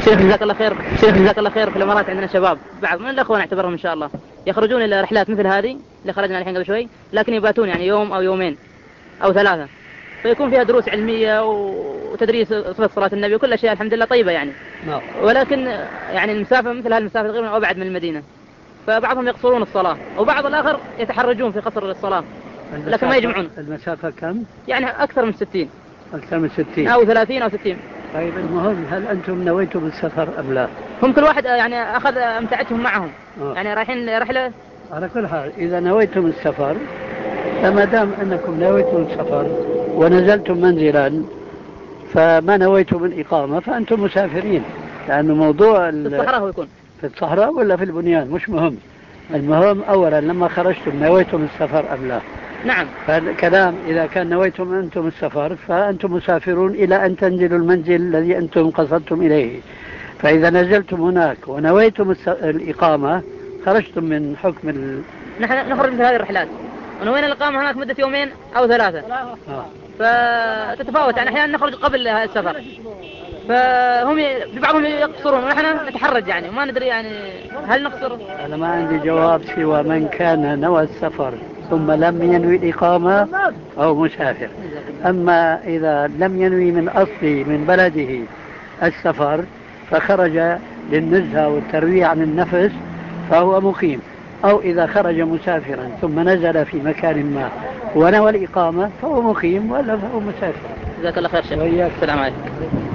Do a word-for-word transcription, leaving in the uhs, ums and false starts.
شيخ جزاك الله خير، شيخ جزاك الله خير. في الامارات عندنا شباب بعض من الاخوه نعتبرهم ان شاء الله يخرجون الى رحلات مثل هذه اللي خرجنا الحين قبل شوي، لكن يباتون يعني يوم او يومين او ثلاثه، فيكون فيها دروس علميه وتدريس صفه صلاه النبي وكل اشياء الحمد لله طيبه يعني. نعم. ولكن يعني المسافه مثل هالمسافه تقريبا ابعد من المدينه، فبعضهم يقصرون الصلاه وبعض الاخر يتحرجون في قصر الصلاه، لكن ما يجمعون. المسافه كم؟ يعني اكثر من ستين. اكثر من ستين او ثلاثين او ستين. طيب المهم، هل أنتم نويتم السفر أم لا؟ هم كل واحد يعني أخذ أمتعتهم معهم. آه. يعني رايحين رحلة. على كل حال إذا نويتم السفر، فما دام أنكم نويتم السفر ونزلتم منزلا فما نويتم الإقامة فأنتم مسافرين، لأنه موضوع في الصحراء هو يكون في الصحراء ولا في البنيان مش مهم. المهم أولا لما خرجتم نويتم السفر أم لا؟ نعم. فالكلام إذا كان نويتم أنتم السفر فأنتم مسافرون إلى أن تنزلوا المنزل الذي أنتم قصدتم إليه. فإذا نزلتم هناك ونويتم الإقامة خرجتم من حكم ال... نحن نخرج مثل هذه الرحلات ونوينا الإقامة هناك مدة يومين أو ثلاثة. آه. فتتفاوت يعني أحيانا نخرج قبل السفر، فهم ي... بعضهم يقصرون ونحن نتحرج يعني وما ندري يعني هل نقصر. أنا ما عندي جواب سوى من كان نوى السفر ثم لم ينوي الإقامة أو مسافر. أما إذا لم ينوي من أصله من بلده السفر فخرج للنزهة والترويع عن النفس فهو مقيم، أو إذا خرج مسافرا ثم نزل في مكان ما ونوى الإقامة فهو مقيم ولا فهو مسافر. جزاك الله خير شيخ. السلام عليكم.